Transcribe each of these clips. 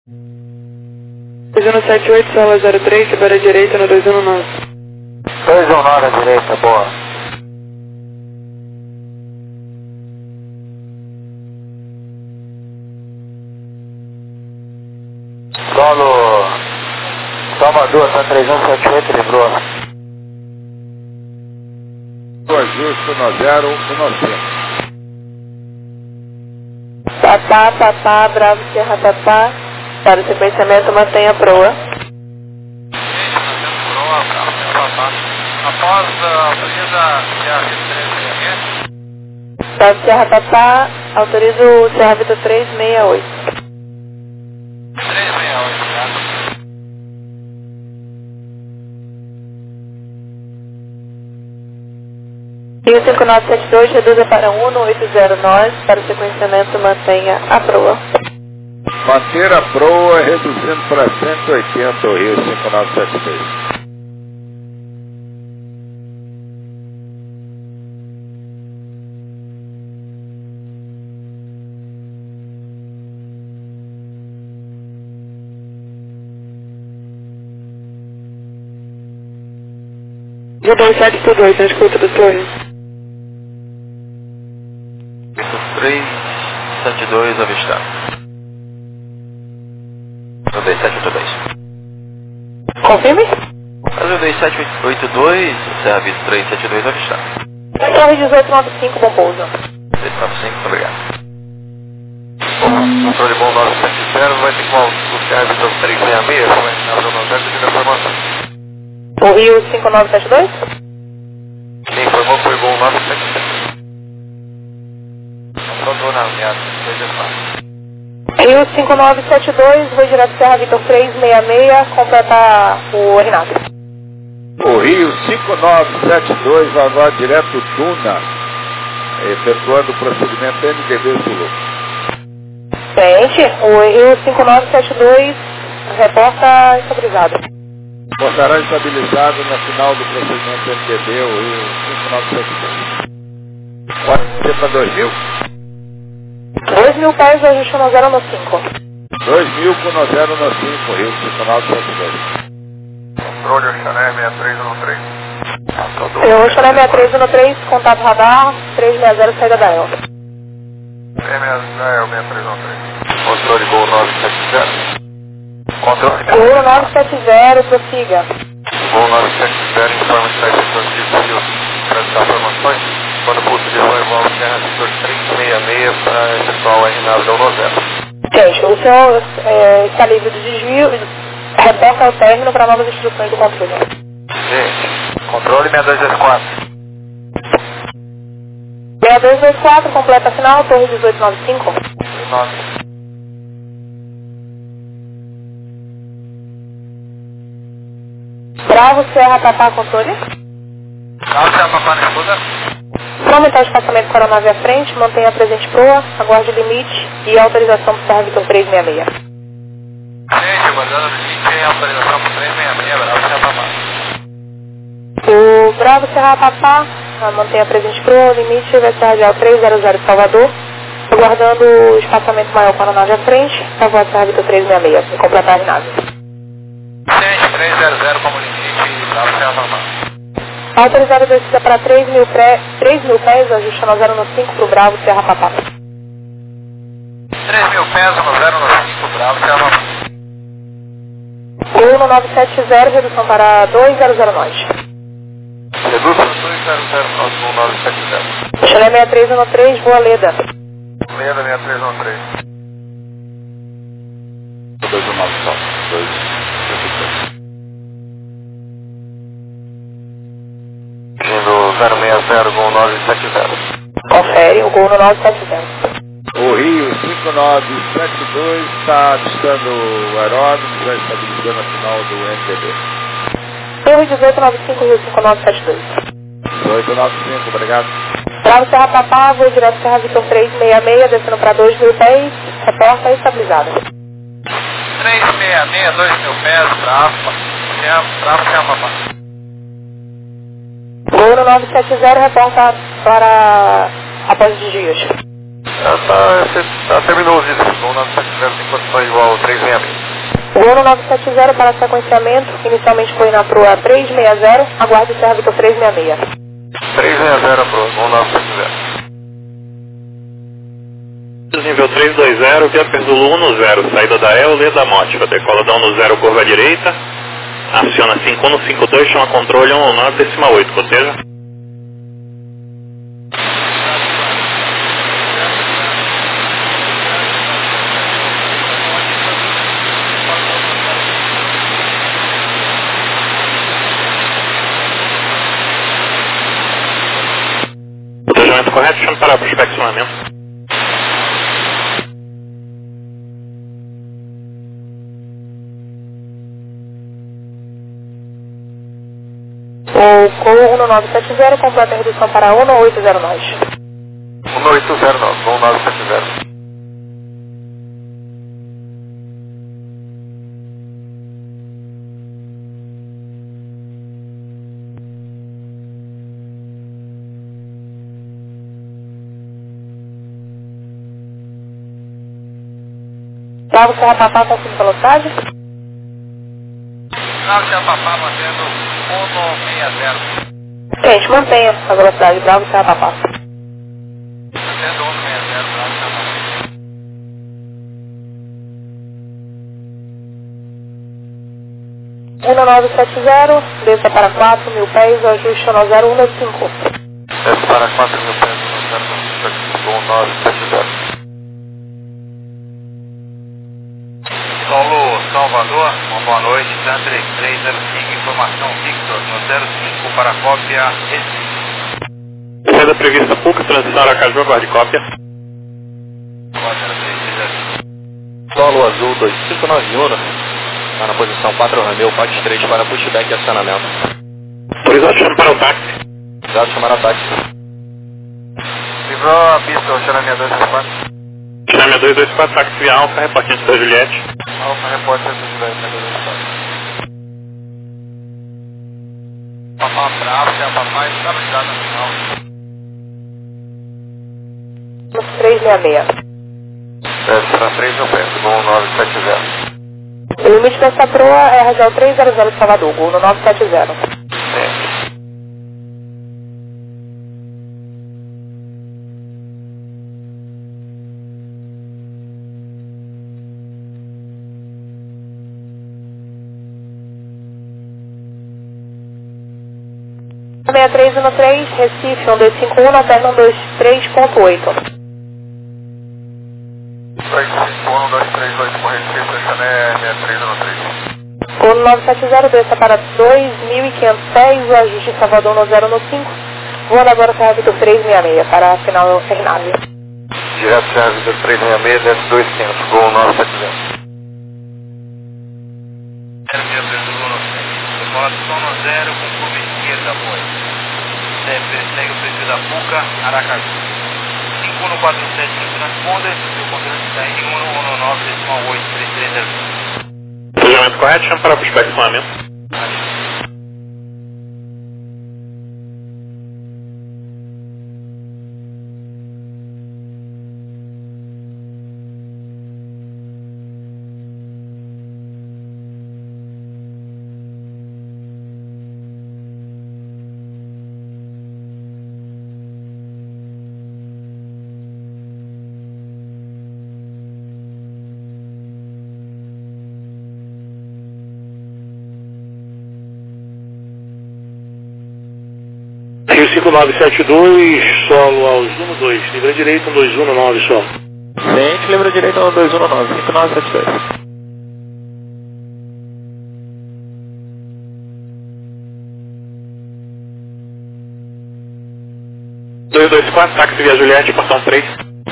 2178, sala 03, para a direita no 219. 219 à direita, boa. Solo Salvador, tá 3178, livrou. Ajuste no 015. Papá, Bravo, Sierra Papá, para o sequenciamento mantenha a proa. Após a autoriza CR368. Bravo, Sierra Papá, autoriza o Sierra Vitor 368. 368, tá? Rio 5972, reduza para 1809, para o sequenciamento mantenha a proa. Manter a proa reduzindo para 180 o Rio 5972. Rio 2772, na escuta do Torre. 372 avistado. 2782. Confirme? Brasil 2782, Serra Vitor 372 avistado. Torre 1895, bom pouso. 1895, obrigado. Controle bom 970, vai ter que o Serra Vitor 366, como é que está o 90 de informação. O Rio 5972? Quem informou foi bom 970. Só estou na ameaça, 2 Rio 5972, vou direto Serra Vitor 366, completa o Renato. O Rio 5972 agora direto Tuna, efetuando o procedimento NDB Zulu. Frente, o Rio 5972, reporta estabilizado. Portará estabilizado no final do procedimento NDB, o Rio 5972. Pode ser para 2.000? 2.000 pés, ajuste no 0 no 5. 2.000 com no 0 no 5, Rio 5972. Controle Oxané 6313. Eu Oxané 6313, contato radar, 360, saída da El. 6313. Controle Gol 970. Controle Gol 970, prossiga. Gol 970, informa que está efetuando para dar informações. Quando possível, vai voar o Serra Vitor 366 para efetuar o R9 da 10. Gente, o senhor está livre do desvio, reporta ao término para novas instruções do controle. Gente, controle 6224. 6224, completa final, torre 1895. 9. Bravo, Serra Papá, controle. Bravo, Serra Papá, na escuta. Para aumentar o espaçamento com a aeronave à frente, mantenha a presente proa, aguarde o limite e autorização para o Serra Vitor 366. Gente, aguardando o limite e autorização para 366, Bravo, Serra Papá. O Bravo, Serra Papá, mantenha a presente proa, o limite vai ser radial 300 Salvador, aguardando o espaçamento maior com a aeronave à frente, para voar Serra Vitor 366 e completar a aeronave. Gente, 300 como limite, Bravo, Serra Papá. Autorizado descida para 3.000 pés, ajuste no 0 no 5 para o Bravo, Serra Papá. 3.000 pés no 0 no 5, Bravo, Serra Papá. Gol no 970, redução para 200 nós. Reduz para 200 no 970. Chalé 6313, Boa Leda. Leda 6313. 219 só. 2. Indo 060 com 970. Confere o gol no 970. O Rio 5972 está avistando o aeródromo, já estabilizando a final do NDB. Torre 1895, Rio 5972. 1895, obrigado. Bravo, Serra Papá, voo direto Serra Vitor 366, descendo para 2.000 pés, reporta estabilizada. 366, 2.000 pés, Bravo, Serra Papá. Gol no 970, reporta para após os dias. Terminou o vídeo, com 970 em condições igual ao 366. Voo no 970 para sequenciamento, inicialmente foi na proa 360, aguarde o Vitor 366. 360 pro 1970. Nível 320, via Zulu 10, saída da Eole da Mótica, decola da 10, curva direita, aciona 5152, chama controle 119,8, coteja. Cotejamento correto, chama para prospeccionamento. O Gol 1970 completa a redução para 180 nós. 1809, 1970. Bravo Serra Papá com 5 velocidade. Bravo Serra Papá mantendo 160. Gente, mantenha a velocidade. Bravo Serra Papá. Mantendo 160, Bravo Serra Papá. 1970, desça para 4.000 pés, ajuste no 0195. Desce para 4.000 pés, 1970. Paulo Salvador, uma boa noite, Tantre 305, informação Victor, no 05 para cópia Recife. Saída prevista PUC, transição Aracaju, aguarde cópia. Solo Azul 2591, está na posição 4 Ramil, PAX 3 para pushback e acionamento. Autorizado, chama para o táxi. Autorizado chamar a táxi. Livrou a pista, o Xanamia 224. Chame 224, táxi via Alfa, reportante da Juliette. Alfa, repórter da Juliette, 224. Papá bravo, se a papai estabilizado no final. 366. Desce para 3.000 pés, Gol 970. O limite dessa proa é a Radial 300 de Salvador, Gol no 970. Sempre. O 6313, Recife, 1251, até 123.8. 251-238 com Recife, Chané 6313. Gol no 970, desça para 2.500 pés, o ajuste em Salvador no 015. Voando agora Serra Vitor 366 para a final Hernávia. Direto Serra Vitor 366, desce 2500, Gol 970. Informação no 0 com curva esquerda, apoio. Segue o perfil da PUCA, Aracaju. 5147 no transponder, seu controle está em 119,833. Cotejamento correto, chama para prospeccionamento. Rio 5972, solo ao 12, livre direito 1219, solo. Ciente, livre direito 219, 5972. 224, táxi via Juliette, portão 3.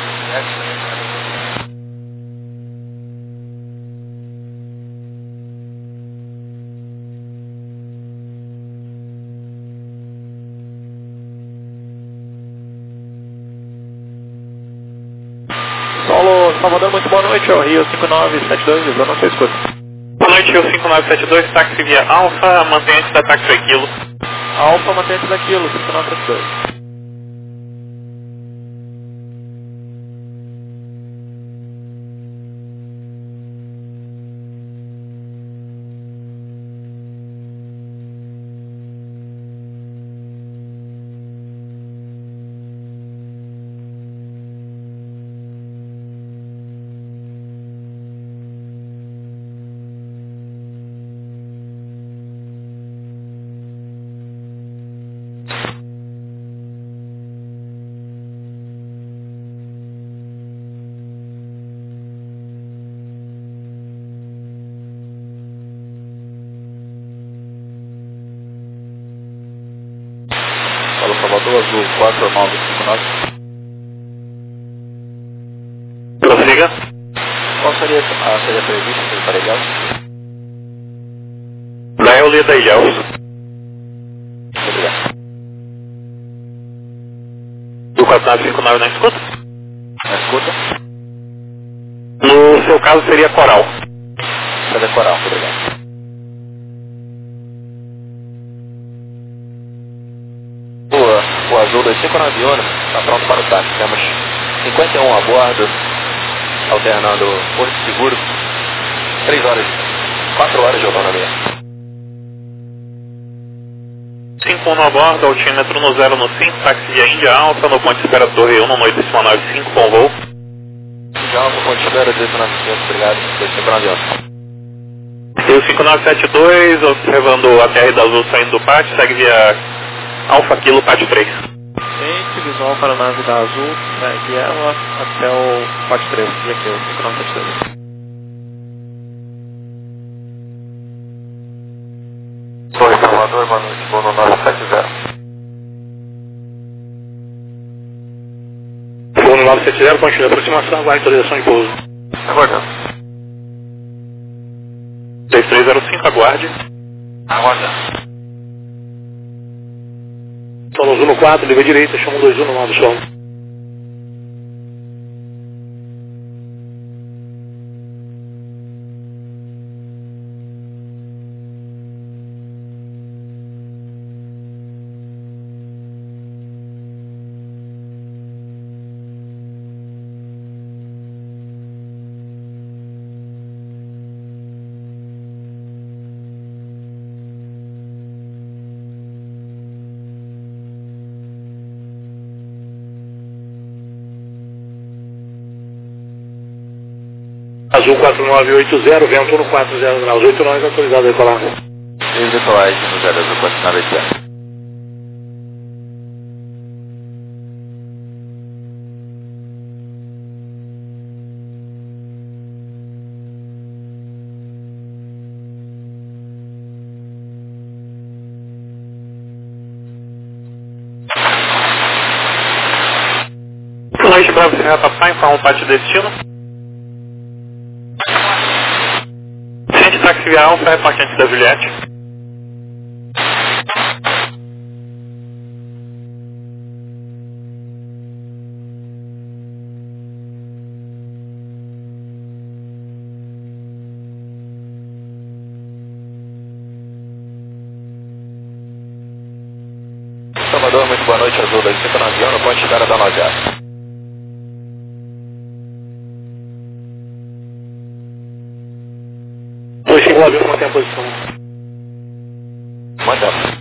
Solo Salvador, muito boa noite, ó, Rio 5972, livrando a sua escuta. Boa noite, Rio 5972, táxi via Alfa, mantenha-se da táxi Aquilo. Alfa, mantém-se daquilo, 5972. Salvador Azul 4959. Prossiga. Qual seria a saída prevista para Ilhéus? Da Eulia da Ilhéus. Obrigado. Do 4959 na escuta? Na escuta? No seu caso seria Coral. Saída Coral, obrigado. O Azul 2591 está pronto para o táxi. Temos 51 a bordo, alternando Porto Seguro, 4 horas de autonomia. 51 a bordo, altímetro no 0 no 5, táxi via Índia Alta, no ponto de espera Torre 1, no 8595 com voo. Índia Alta, ponto de espera 1895, obrigado, 2591. E o 5972, observando a TR da Azul saindo do pátio, segue via Alfa Kilo, pátio 3. Gente, visual para a nave da Azul, segue ela até o pátio 3, e aqui o 5972. Torre Salvador, boa noite, voo no 970. Voo no 970, continua a aproximação, aguarde autorização de pouso. Aguardando. 3305, aguarde. Aguardando. Solo 114, liga direita, chama 21 no modo solo. Azul 4980, vento no 40 graus, 8 nós autorizado a decolar. 3 decolagem no 0 Azul 4980. Noite Bravo Serra Papai, informa o pátio de destino. Ciente táxi via Alfa, repartente da Juliette. Salvador, muito boa noite, Azul 2591, ponto de espera da 90. Mantém a posição. Mantemos.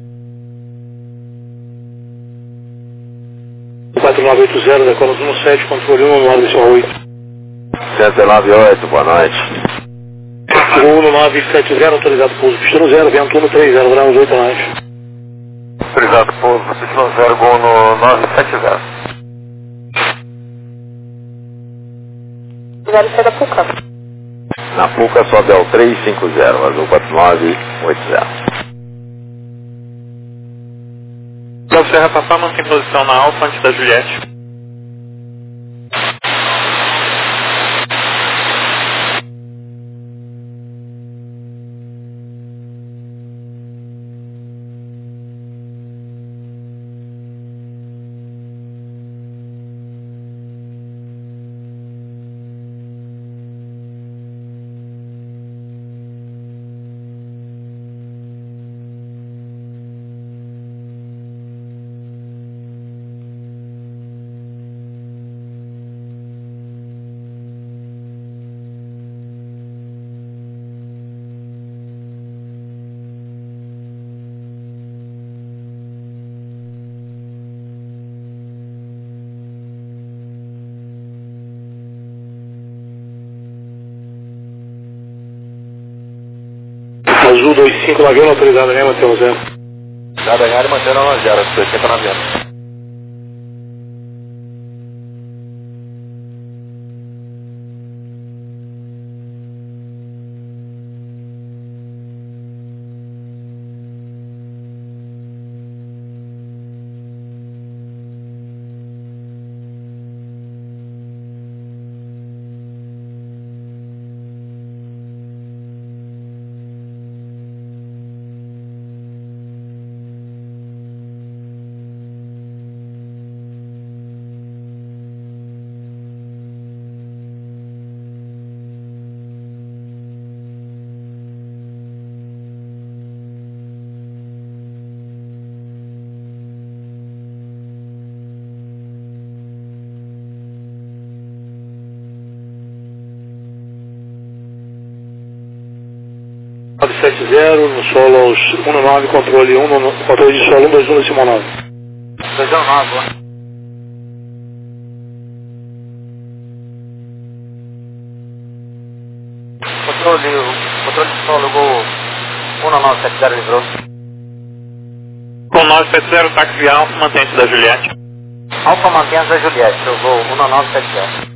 4980, decola 17, controle 1, no 908. 198, boa noite. Voo no 970, autorizado pouso, pistão 0, vento 1, 30 graus, 8 nós. Autorizado pouso, destino 0, voo no 970. 0 da Puca. Na Puca sobe ao 350, Azul 4980. Bravo Serra Papá, mantém posição na Alfa antes da Juliette. Azul 2591, autorizado mesmo, até o 0. Dado a área, mantendo a 0, 2591. 170, no solo aos 19, controle de solo 121,9. 219, boa. Controle de solo, Gol 1970 livrou. Com 970, táxi via Alfa, mantém-se da Juliette. Alfa mantém-se da Juliette, eu vou 1970.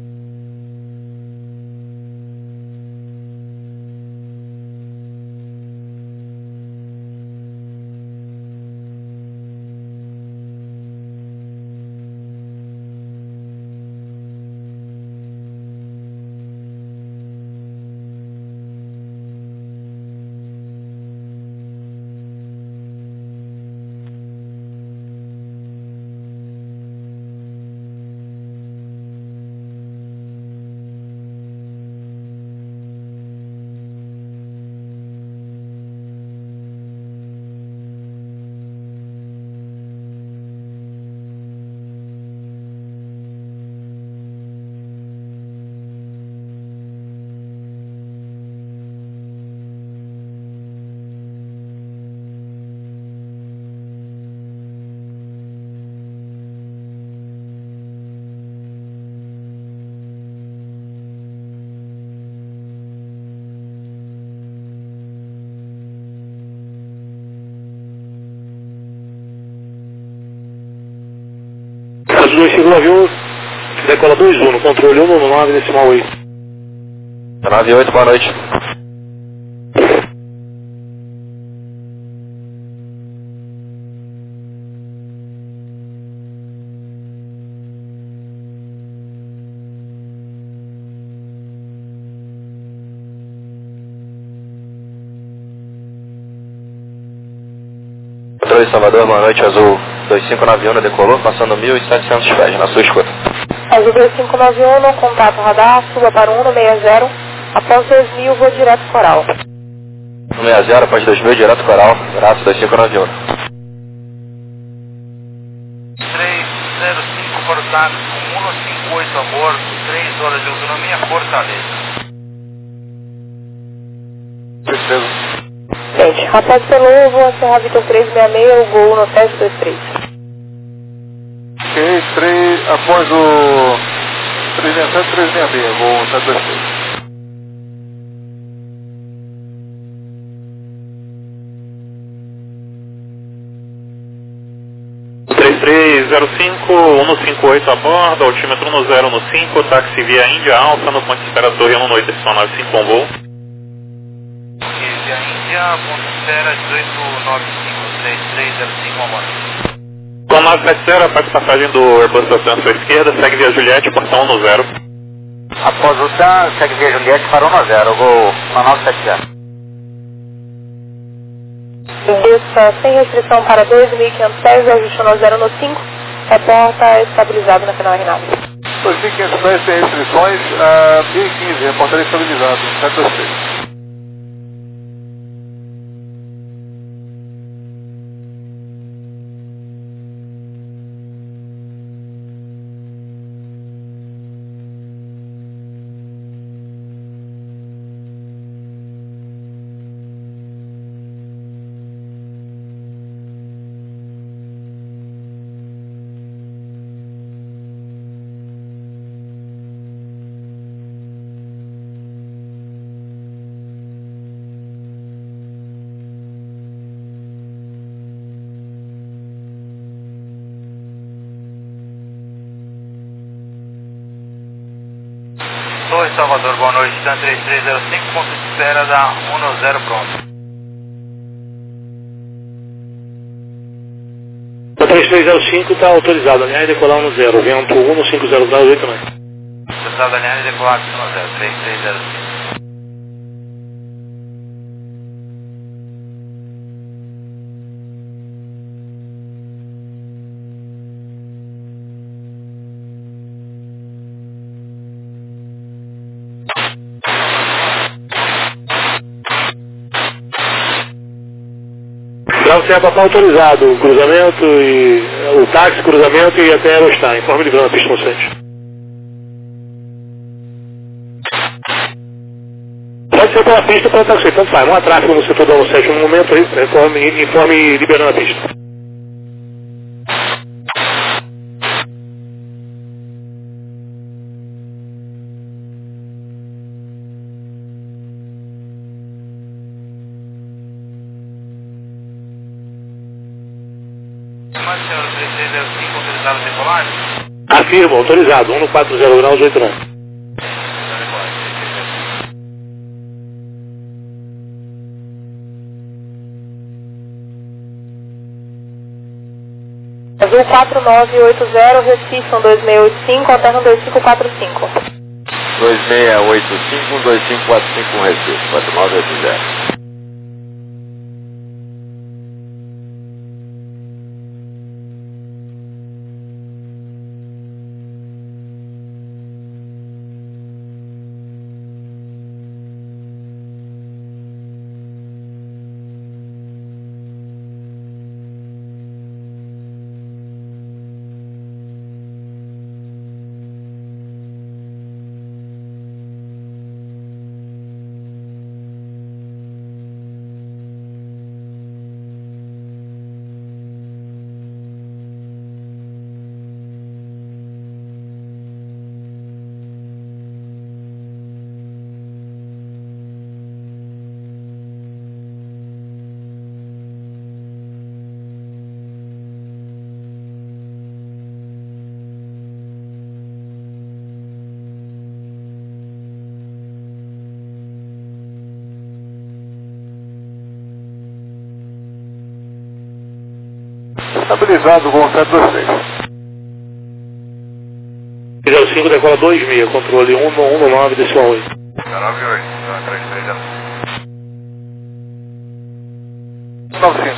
Azul 251, decola 21, controle 119, decimal 8. 98, boa noite. Controle Salvador, boa noite, Azul 2591 decolou, passando 1.700 pés, na sua escuta. Azul 2591, contato radar, suba para 160, após 2000, vou direto Coral. 160, após 2000, direto Coral, braço 2591. 305 para o táxi, com 158 a bordo, 3 horas de autonomia, Fortaleza. Gente, rapaz pelo vou encerrar Vitor 366, o Gol no teste 23. Ok, 3, após o 367, 366, vou 723. .3305, 158 a bordo, altímetro no 0 no 5, táxi via Índia Alfa, no ponto de espera Torre 19895 com voo. Via Índia, ponto de espera 1895, 3305, Com 970, após passagem do Airbus à sua esquerda, segue via Juliette, portão 10. Após o TAN, segue via Juliette para 10, Gol 1970. Desça sem restrição para 2.500 pés, ajuste no 0 no 5, reporta estabilizado na final RNAV. 2.500 pés sem restrições, 1015, reportaria estabilizado, 723. Torre Salvador, boa noite, TAN 3305, ponto de espera da 10 pronto. 3305 está autorizado, alinhar e decolar 10, vento 150 graus 8 9. Autorizado alinhar e decolar 10, 3305. Grau Serra está autorizado, o cruzamento e o táxi, cruzamento e até Aerostar, informe de grana, pista moçante. ser pela pista ou pela taxi, tanto faz. Não há tráfego no setor da 17 no momento aí, informe liberando a pista. Afirma, autorizado, 1 no 40 graus 89. Azul 4980, Recife 2685, alterno 2545. 2685, 2545 Recife, 4980. Estabilizado com 723. 05 decola 26, controle 119, decimal 8. 98, 33 95.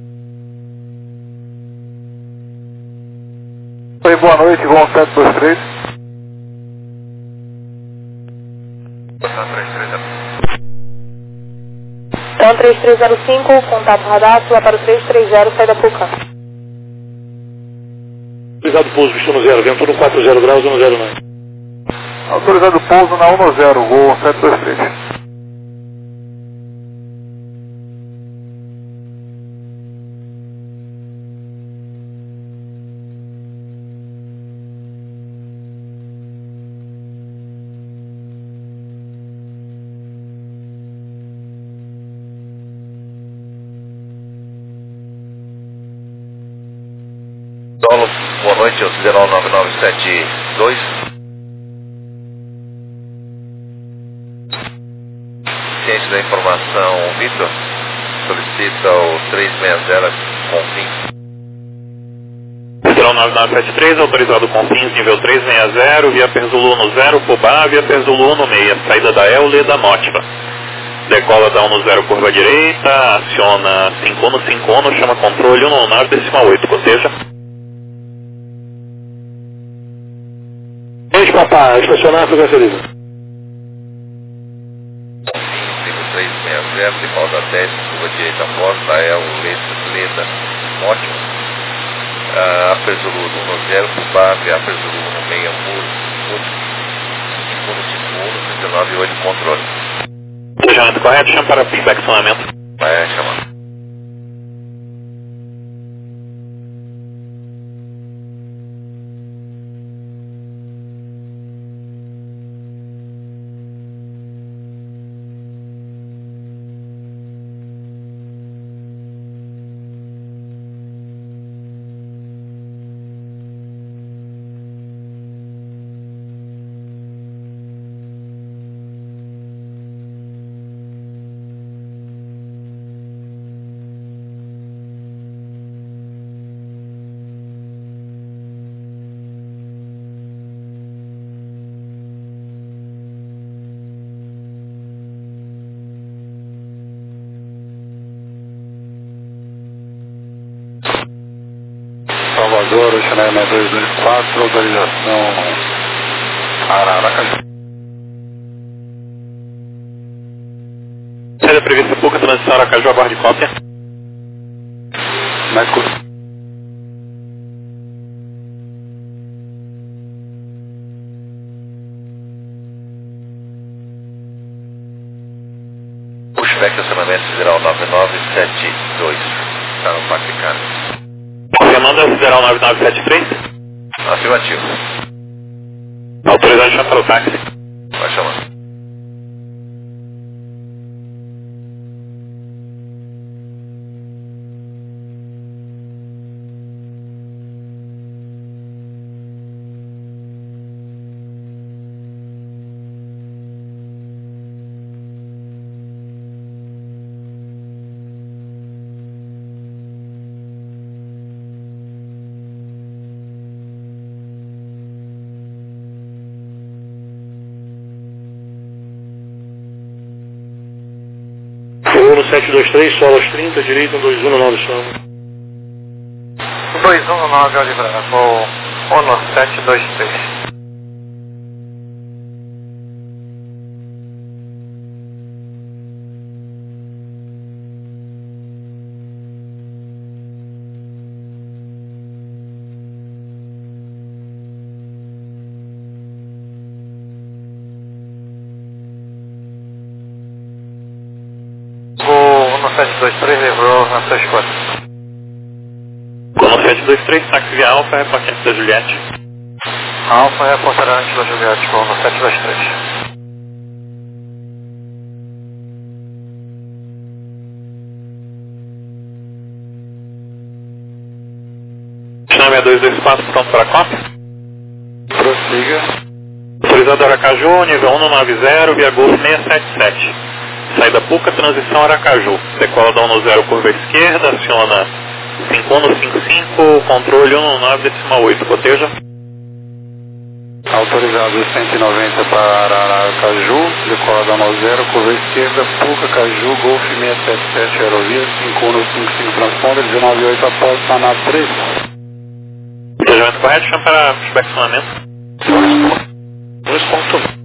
Oi, boa noite, Gol 723. Então 3305, contato radar, lá para o 330, sai da PUCA. Autorizado pouso, destino 0, vento no 40 graus 109. Autorizado pouso na 10, Gol 723. Solo, boa noite, Oceanal 9972. Ciente da informação, Vitor, solicita o 360 com fim. Oceanal 9973, autorizado com fins nível 360, via Perzulu no 0, Fubá, via Perzulu no 6, saída da Eule da Nótiva. Decola da 1 no 0, curva direita, aciona 5 no 5 no, chama controle 1 no 9, decimal 8, coteja. Papá, estacionar a frequência livre. 5360, de volta 10, curva direita porta, é o Leda, ótimo. Aperzulu 1 no 0, Fubá, Aperzulu 1 no 6, Muro, 5 no 5 1, 39 8, controle. Planejamento correto, chama para flexionamento. Vai chamar. Salvador, Oceanal 6224, autorização Araracaju. Saída prevista PUCA, transição Aracaju, aguarde cópia. Mais curto. feedback estacionamento Sideral 9972. Está no Parque Carne. Confirmando a Sideral 9973? Afirmativo. Autorizado de chamar o táxi. Vai chamar. Segundo 723, solo aos 30, direito 1219 chama. 219 Oliver Bravo, Ono 723. Ono 723 livrou na sua escolha. Ono 723, táxi via Alfa, reportante da Juliette. Alfa reportará antes da Juliette, Ono 723. Chama 6224, pronto para a cópia. Prossiga. Autorizado Aracaju, nível 190, via Golf 677. Saída Puca, transição Aracaju. Decola da 10, curva esquerda, aciona 5155, controle 119,8, coteja. Autorizado 190 para Aracaju, decola da 10, curva esquerda, Puca, Caju, Golf 677, aerovia 5155, transponder 198 após Saná 3. Planejamento correto, chama para feedback estacionamento. 2.1.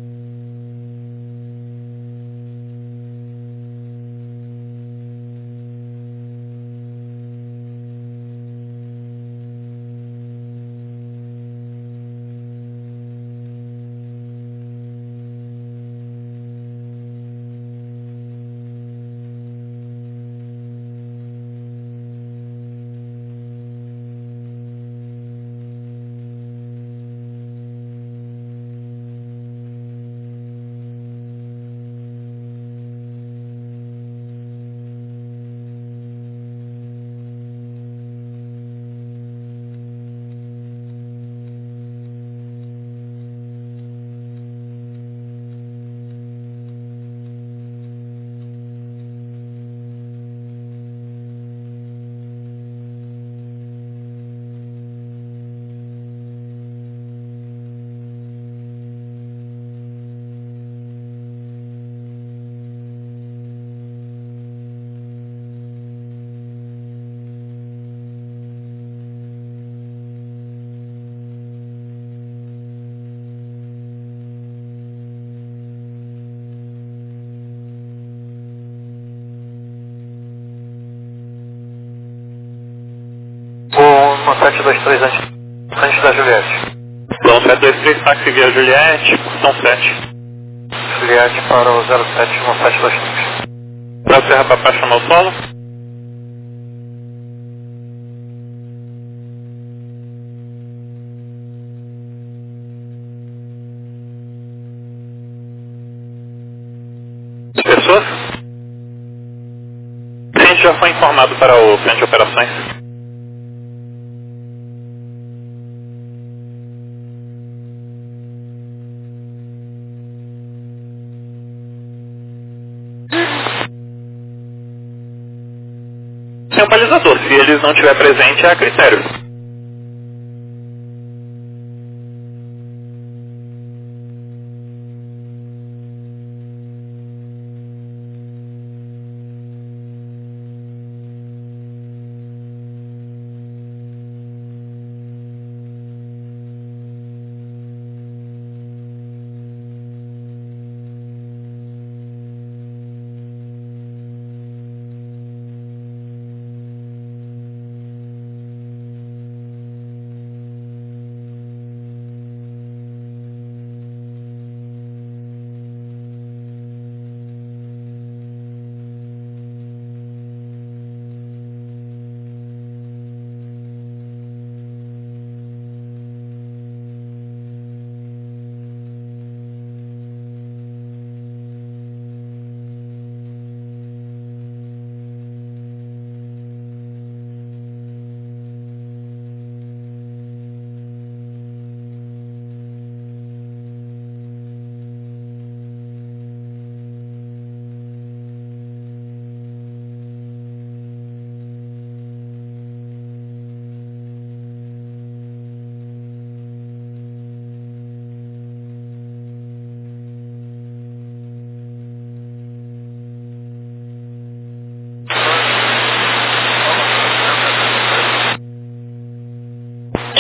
Ono 723 antes da Juliette. Plano 723, táxi via Juliette, portão 7. Juliette para o 071723. Para Serra Papá, chamar o solo. Pessoas? O cliente já foi informado para o plano de operações. Tem um balizador, se eles não estiver presente é a critério.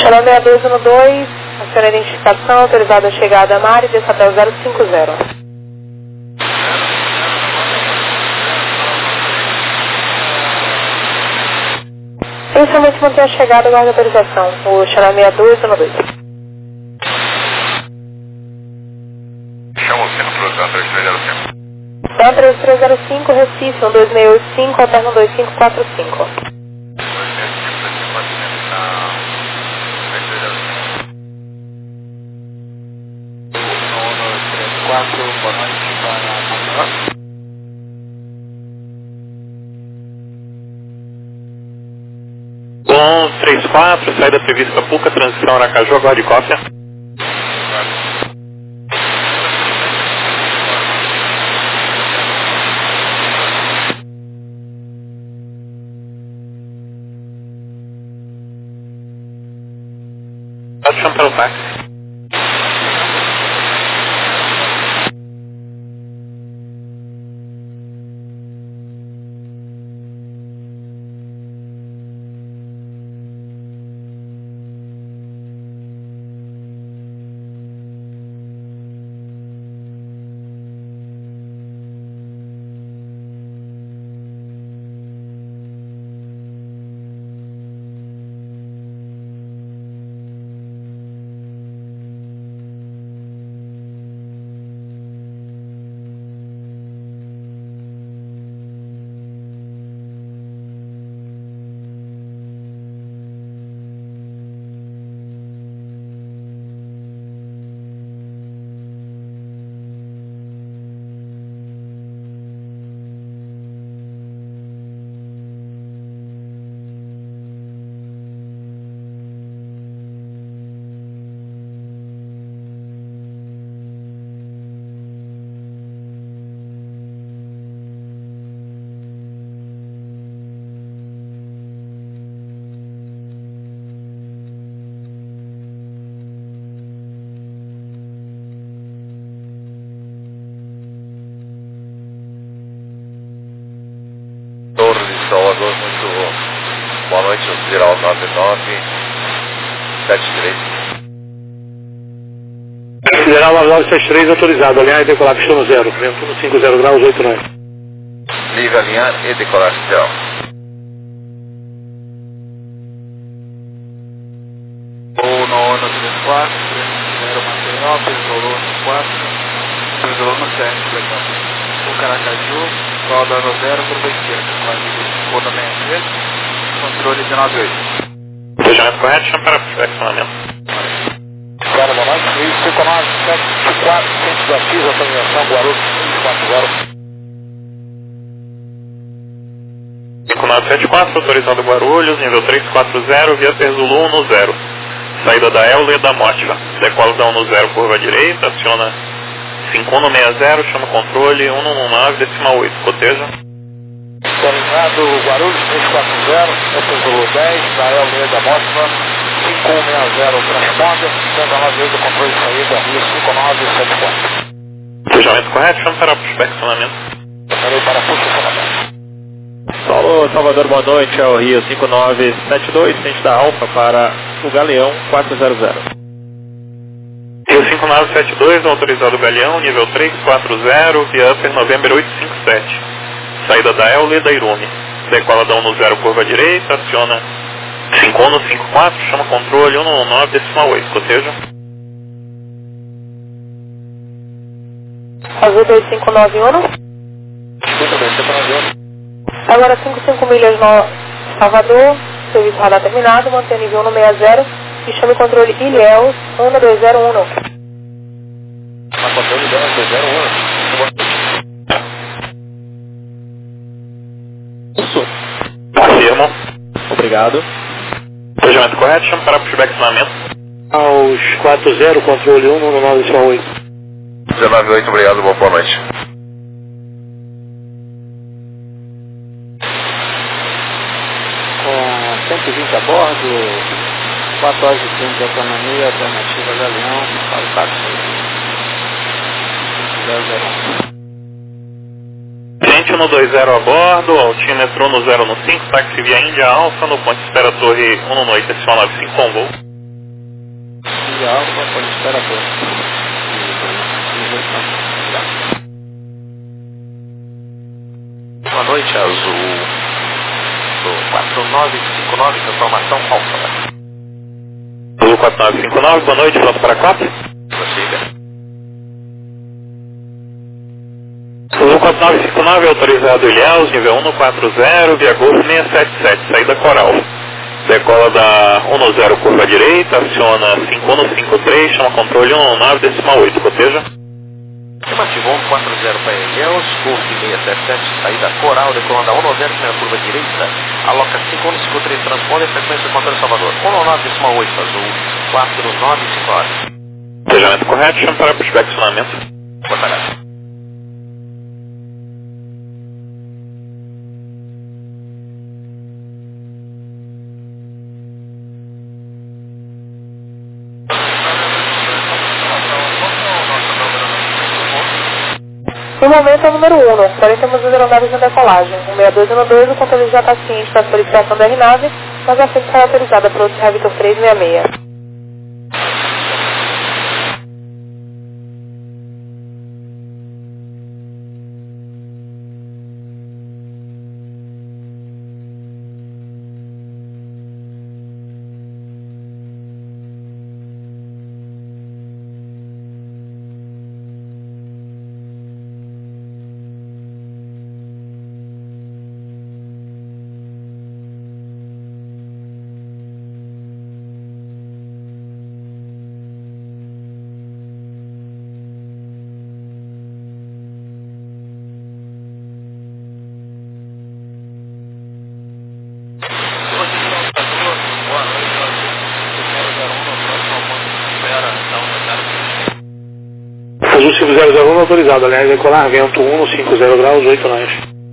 Channel 6212, aciona a identificação, autorizada a chegada a Mari, desça até o 050. Inicialmente mantém a chegada, guarda a autorização. O Channel 6212. Chama o centro do 3305. Então 3305, Recife, 12685, alterno 2545. 4, boa noite para Bom, 34, saída prevista Puca, transição Aracaju, aguarde cópia. Pode chamar para o táxi. Salvador, muito boa noite, geral 9973. Federal 9973 autorizado, alinhar e decolar pista no 0, vento no 50 graus 89. Liga, alinhar e decolar geral. o no 34, 30 Maceió, Pesolou no 4, Pesolou no 7, legal. O Caracaju, Valda no 0, curva esquerda, com a vida por 63, controle de 98. Fechamento correto, chama para flexionamento. Claro, boa noite, Luiz 5974, centro da FIS, autorização, Guarulhos 540. 5974, autorizado Guarulhos, nível 340, via Perzulu no 0. Saída da Eule da Mótiva. Decola da 10, curva direita, aciona 5160, chama controle 119, decimal 8, coteja. Autorizado Guarulhos 340, Perzulu 10, da Eule da Mótiva, 5160, transponder, 198, controle de saída, Rio 5974. Fechamento correto, chama para flexionamento. Falei para funcionamento. Paulo, Salvador, boa noite, é o Rio 5972, centro da Alfa para o Galeão 400. Rio 5972, autorizado Galeão, nível 340, via Upper November 857. Saída da Eule da Irume. Decola da 10, curva direita, aciona 5154, chama controle 119, decimal 8, coteja. Azul 2591. Muito bem, 591. Agora 55 milhas no Salvador, serviço radar terminado, mantém nível 160 e chame controle Ilhéus 1201. Na controle Ilhéus 1201. Afirmo. Obrigado. Fechamento correto, chama para flexionamento. Aos 40, controle 119, decimal 8. 198, obrigado, boa noite. Com 120 a bordo, 4 horas e 30 de autonomia, alternativa Galeão, para o táxi 001. Gente no 20 a bordo, altímetro no 0 no 5, táxi via Índia Alfa, no ponto espera torre 1 no 8, decimal 95 com voo. Via Alfa, pode espera agora. Boa noite, Azul. Do 4959, transformação Alfa. Azul 4959, boa noite, pronto para 4. Prossiga. Azul 4959, autorizado Ilhéus, nível 140, via Golf 677, saída Coral. Decola da 10, curva direita, aciona 5153, chama controle 119,8, coteja. Afirmativou 140 para Ilhéus, Golf 677, saída Coral, decola da 10, primeira curva direita, aloca 5153, transponder, frequência controle Salvador, 119,8, Azul 4959. Despejamento correto, chama para pushback acionamento. Boa tarde. No momento é o número 1, porém temos as aeronaves na decolagem. O 6212, o controle já está ciente da solicitação da aeronave, mas a frente será autorizada pelo Sierra Victor 366. Azul 5001 autorizado, aliás, decolar vento 150 graus, 8 nós.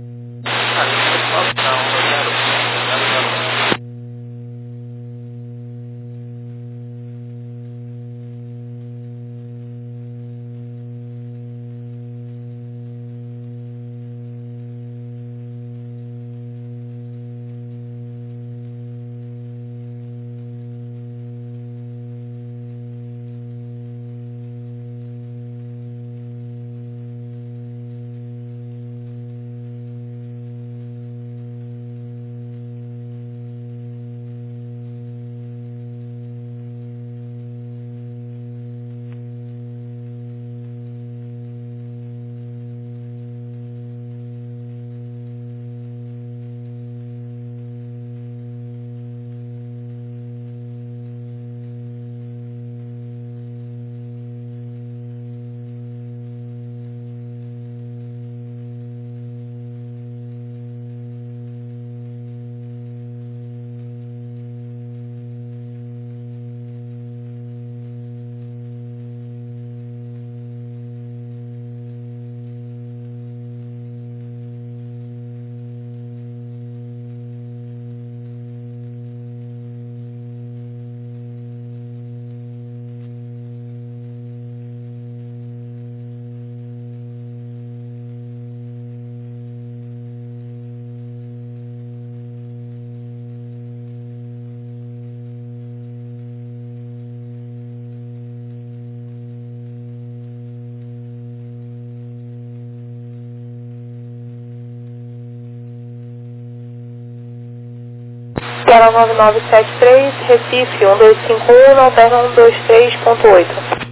Sierra 9973, Recife 1251, alterna 123.8.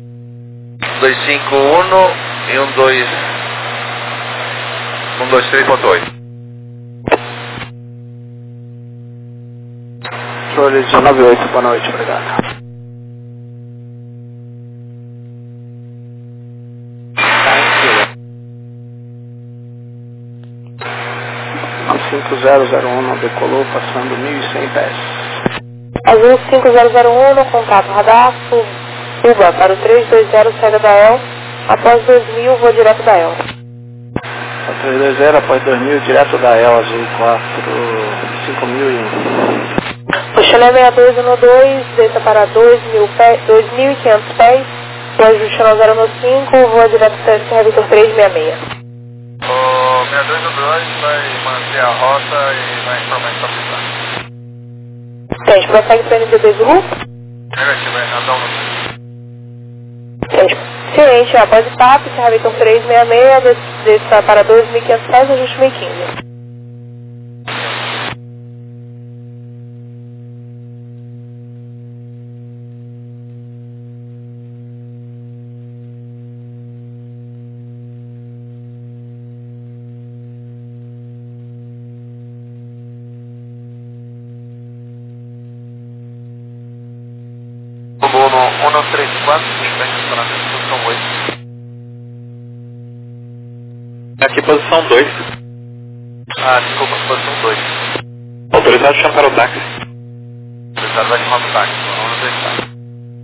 251 e 123.8. Controle 198, boa noite, obrigado. A 5001 não decolou, passando 1.100 pés. Azul 5001, no contato radar, suba para o 320, saída da EL, após 2000, voo direto da EL. 320, após 2000, direto da EL, Azul 5001. O Chalé 6212, desça para 2.500 pés, depois do Channel 015, voa direto para o Sierra Victor 366. O 6212 vai manter a rota e vai informar a estação. Tente, prossegue para o NDB Zulu. Negativo, é razão no Ciente, após o papo, encerramento 366, desça para 2.500 pés, ajuste 1015. Tubono 134, suspende estacionamento, posição 8. Aqui posição 2. Ah, desculpa, posição 2. Autorizado chamar o táxi. Autorizado vai chamar o táxi, 134.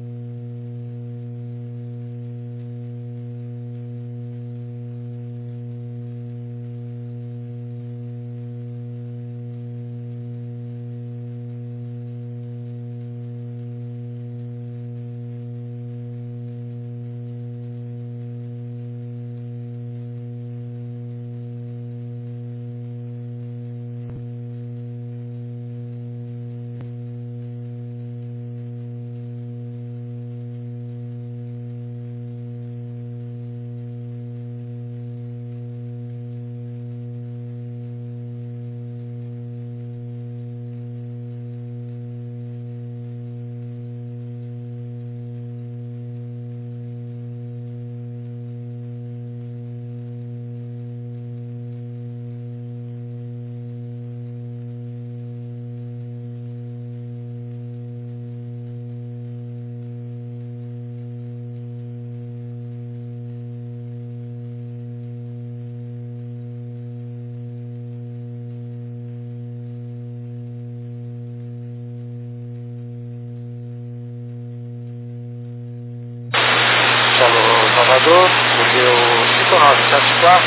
Salvador, porque o 5974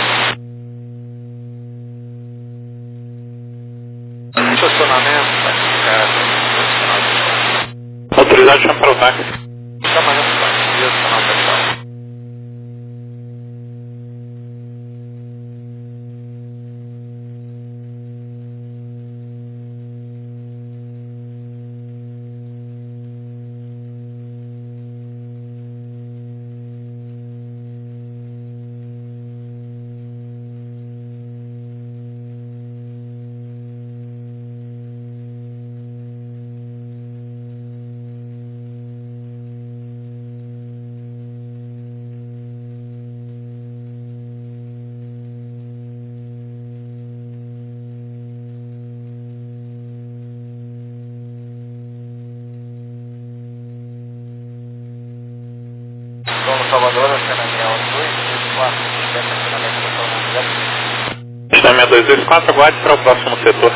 estacionamento, Autorizado chamar o táxi. está mais um táxi, estacionamento pessoal. Salvador, estacionamento 224, estacionamento do Estacionamento 224, aguarde para o próximo setor.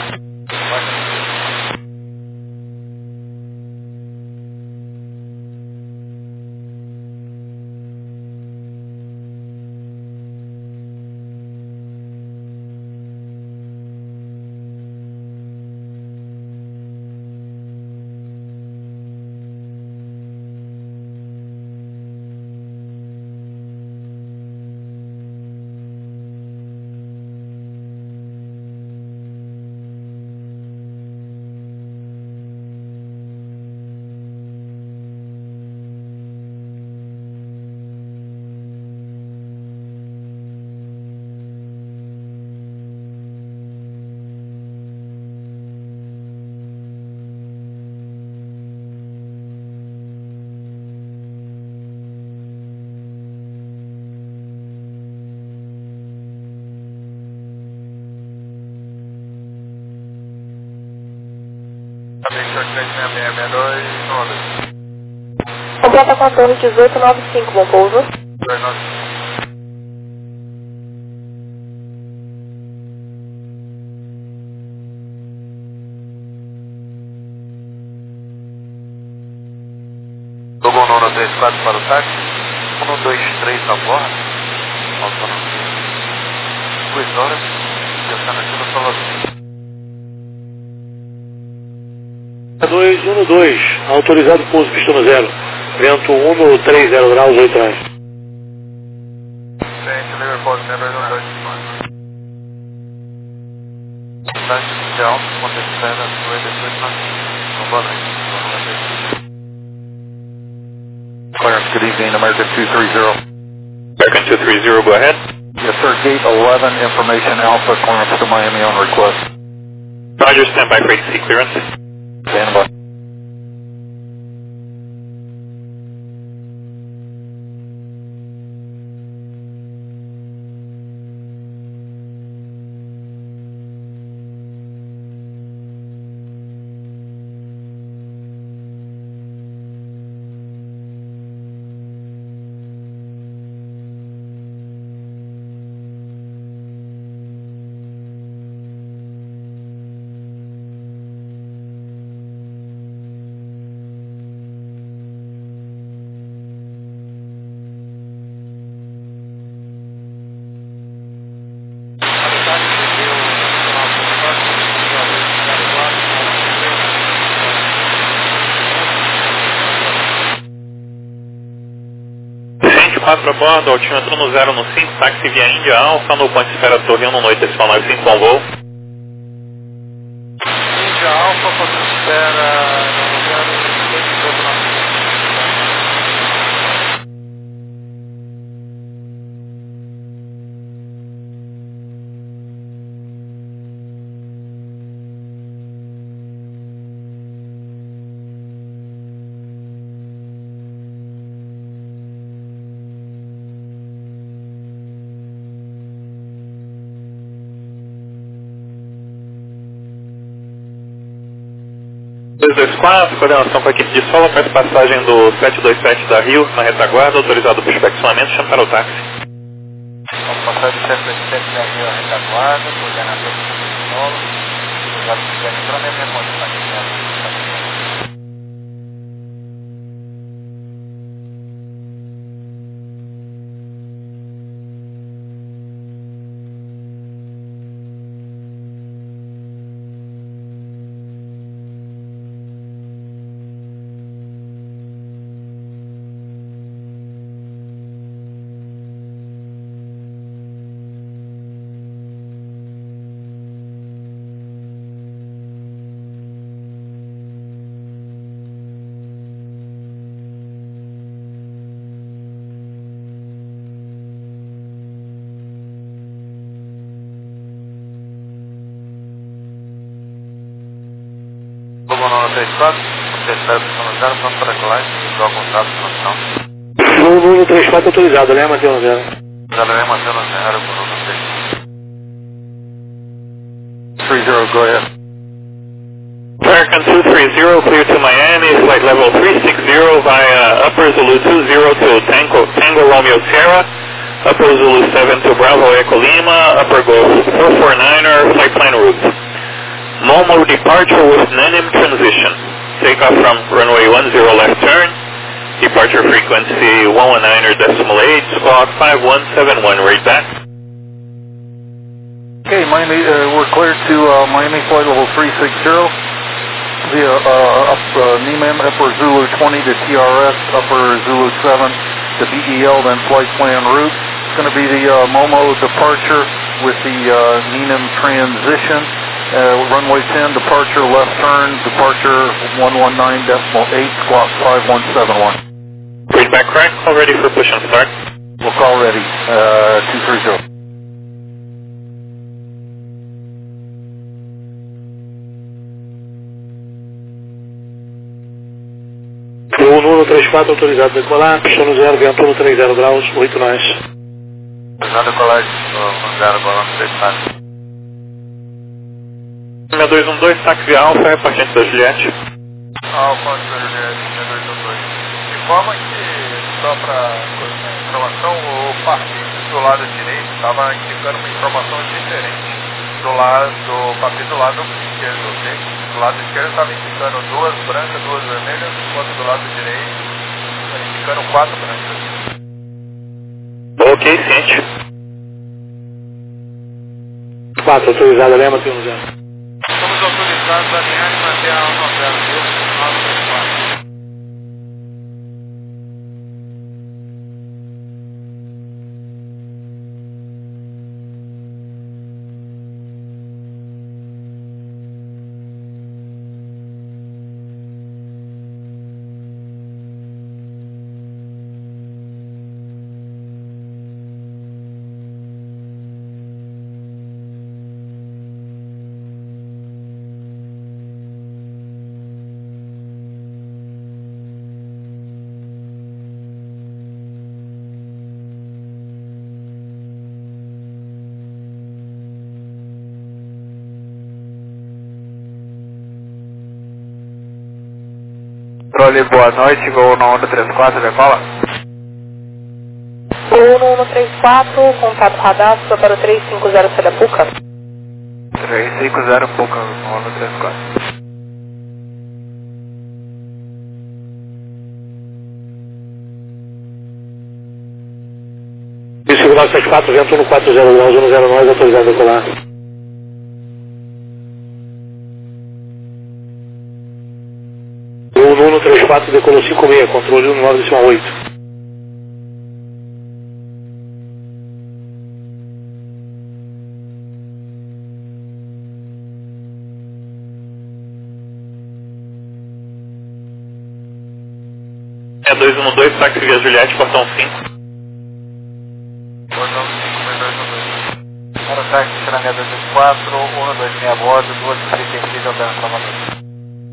Completa contorno 1895, bom pouso. Togo Nono 34 para o táxi, 123 a bordo, faltando 2 horas, já está aqui no Salvador. 212, autorizado pouso pistona 0, vento 130 graus 8 reais. Frente, Liverpool, 212. Táxi de alto, quando espera, 218 na boa noite. Boa noite. Good evening, American 230. American 230, go ahead. Yes, sir. Gate 11, information Alpha, clearance to Miami on request. Roger, standby for ATC clearance. Stand by. Quatro a bordo, altímetro no 0 no 5, táxi via Índia Alfa, no ponte Esfera Torre 1 no noite decimal 95 com voo. Índia Alfa, ponte Esfera no 0 no 5, Coordenação com a equipe de solo, peço passagem do 727 da Rio, na retaguarda, autorizado por inspecionamento, chama para o táxi. vamos passar do 727 da Rio, retaguarda, coordenação com a equipe de solo, autorizado por inspecionamento, Como 934, você espera personalizar, pronto para colar, visual contato, informação. No 34 autorizado, né, Matheus 0? Já levei Matheus 0, por 30, go ahead. American 230, clear to Miami, flight level 360 via Upper Zulu 20 to Tango Romeo Sierra, Upper Zulu 7 to Bravo Echo Lima, Upper Golf 449er, flight plan route. Normal departure with NANIM transition. Takeoff from runway 10 left turn. Departure frequency 119.8, squawk 5171, right back. Okay, Miami, we're cleared to Miami flight level 360 via NEMAM Upper Zulu 20 to TRS, Upper Zulu 7 to BEL, then flight plan route. It's going to be the Momo departure with the NENAM transition. Runway 10, departure left turn, departure 119.8, squawk 5171. Feedback correct, all ready for push and start. We'll call ready, 230. No 34 autorizado decolar, pista no 0, vento no 30 graus, 8 nós. Nada colar, no 0, bolão 34. 6212, táxi Alfa, repartiente da Juliette. Alfa, Juliette, 6212. Informa que, só para informação, o papete do lado direito estava indicando uma informação diferente do papete do lado esquerdo, ok? Do lado esquerdo estava indicando 2 brancas, 2 vermelhas, enquanto do lado direito está indicando 4 brancas. Ok, ciente. 4 autorizado, lembra que 0. Estamos autorizados a alinhar e manter a 190, viu? 934. Controle, boa noite, Gol 1134, decola. Gol 1134, contato radar, sua para o 350 Sarapuca. 350 Puca, 1134. E 5974, vento 140 graus, 109, autorizado a decolar. Gol 1134, decolou 56, controle 19,8. É 212, táxi via Juliette, portão 5. Para o táxi, Xeranga 224, 126 a bordo, 236 operando novamente.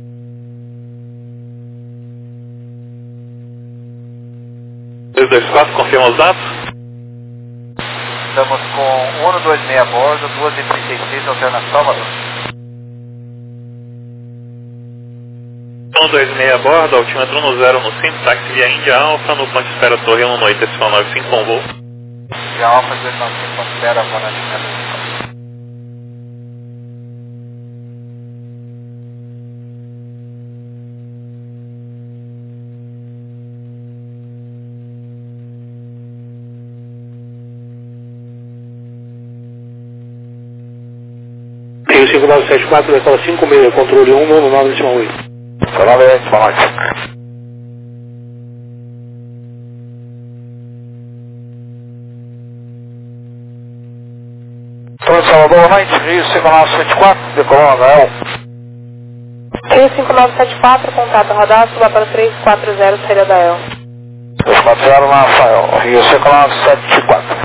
Confirma os dados. Estamos com 126 a bordo, 236 alternando Salvador. 126 a bordo, altímetro no 0 no 5, táxi via Índia Alfa, no ponte espera Torre 18, esse 95 com voo. E a Alfa 295 considera a vanagem. Rio 5974, decola 56, controle 199,8. Excelente, boa noite. Torre Salvador, boa noite, Rio 5974, decolou HL. Rio 5974, contato radar, suba para o 340 saída da El. 240 na Rafael, Rio 5974.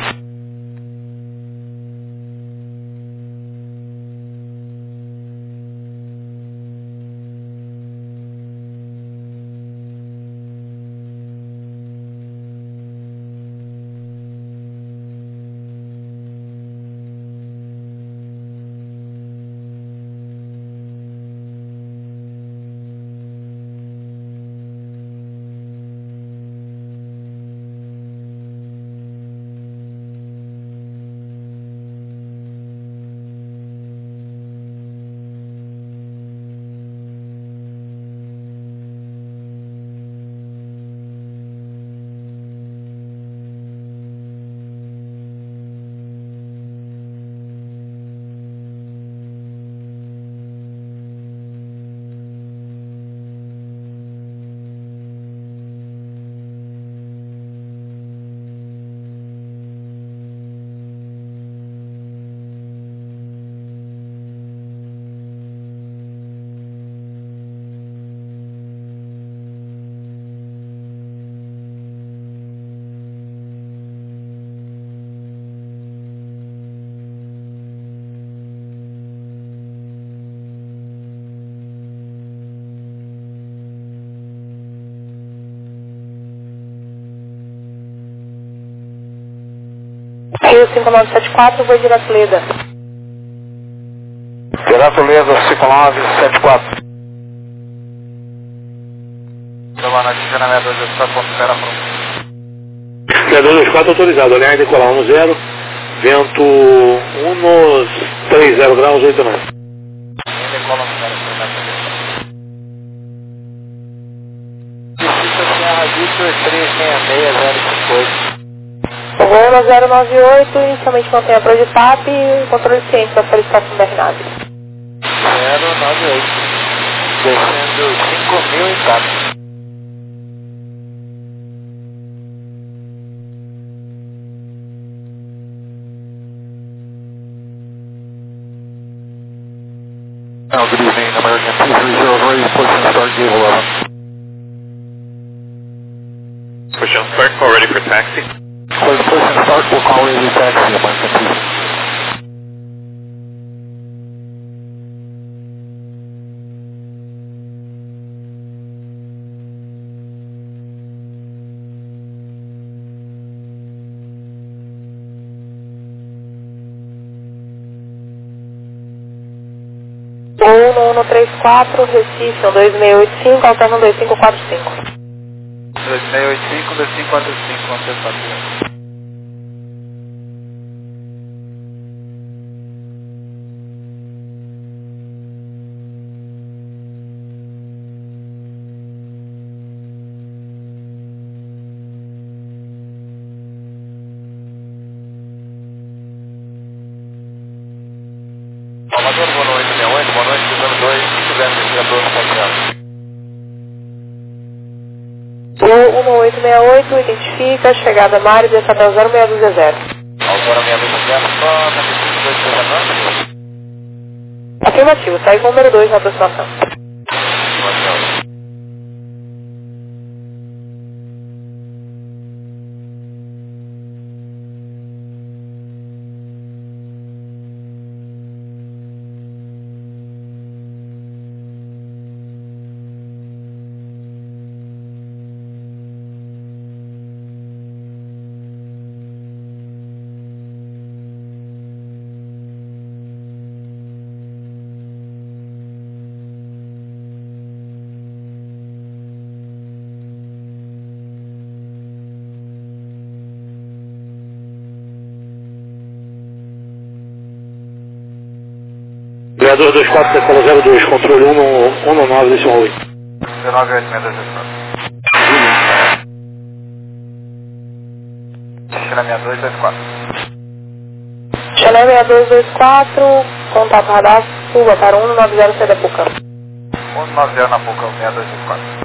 Rio 5974, voo direto Leda. Direto Leda 5974. Boa noite, Xeranga 224, ponto espera para 224 autorizado, alinhar e decolar 10, vento 130 graus, 89. decola no 0. Precisa Sierra Victor 366058. Voo 098, inicialmente mantém a Prodipap e controle ciente da solicitação da aeronave. 098. Descendo 5.000 em táxi. Good evening, American 2303, pushing start gate 11. Push on start, call ready for taxi. Push and start, we'll call ready taxi, American 2. Ou no 134, Recife, 2685, alterno 2545. 2685, 2545, vamos testar aqui. Salvador, boa noite, 68, boa noite, cruzando 2, se tiver investigador no Santiago. Ou 1868, identifica, chegada Mário, descada 0620. Altura 620, só na pista 239. Afirmativo, segue com o número 2 na aproximação. Vereador 24, decola 02, controle 119 desse 108. 1986224. China 6224. China 6224, contato radar, suba para 190 da Pucão. 190 na Pucão, 6224.